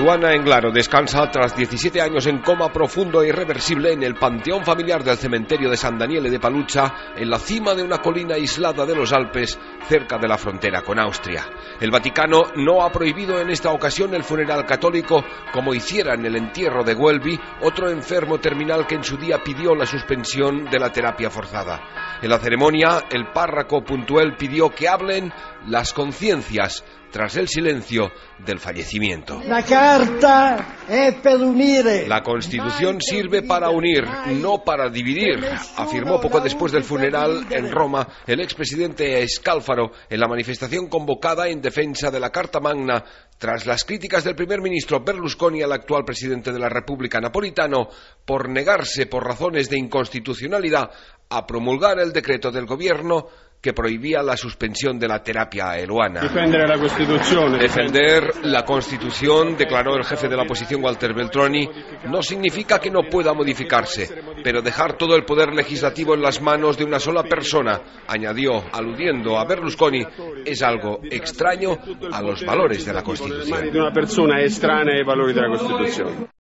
Eluana Englaro descansa tras 17 años en coma profundo e irreversible en el panteón familiar del cementerio de San Daniele de Palucha, en la cima de una colina aislada de los Alpes, cerca de la frontera con Austria. El Vaticano no ha prohibido en esta ocasión el funeral católico, como hiciera en el entierro de Welby, otro enfermo terminal que en su día pidió la suspensión de la terapia forzada. En la ceremonia, el párroco Puntuel pidió que hablen las conciencias tras el silencio del fallecimiento. La carta es per unire. La Constitución sirve para unir, no para dividir, afirmó poco después del funeral en Roma el expresidente Scalfaro en la manifestación convocada en defensa de la Carta Magna tras las críticas del primer ministro Berlusconi al actual presidente de la República Napolitano por negarse por razones de inconstitucionalidad a promulgar el decreto del gobierno que prohibía la suspensión de la terapia eluana. Defender la Constitución, declaró el jefe de la oposición Walter Veltroni, no significa que no pueda modificarse, pero dejar todo el poder legislativo en las manos de una sola persona, añadió, aludiendo a Berlusconi, es algo extraño a los valores de la Constitución.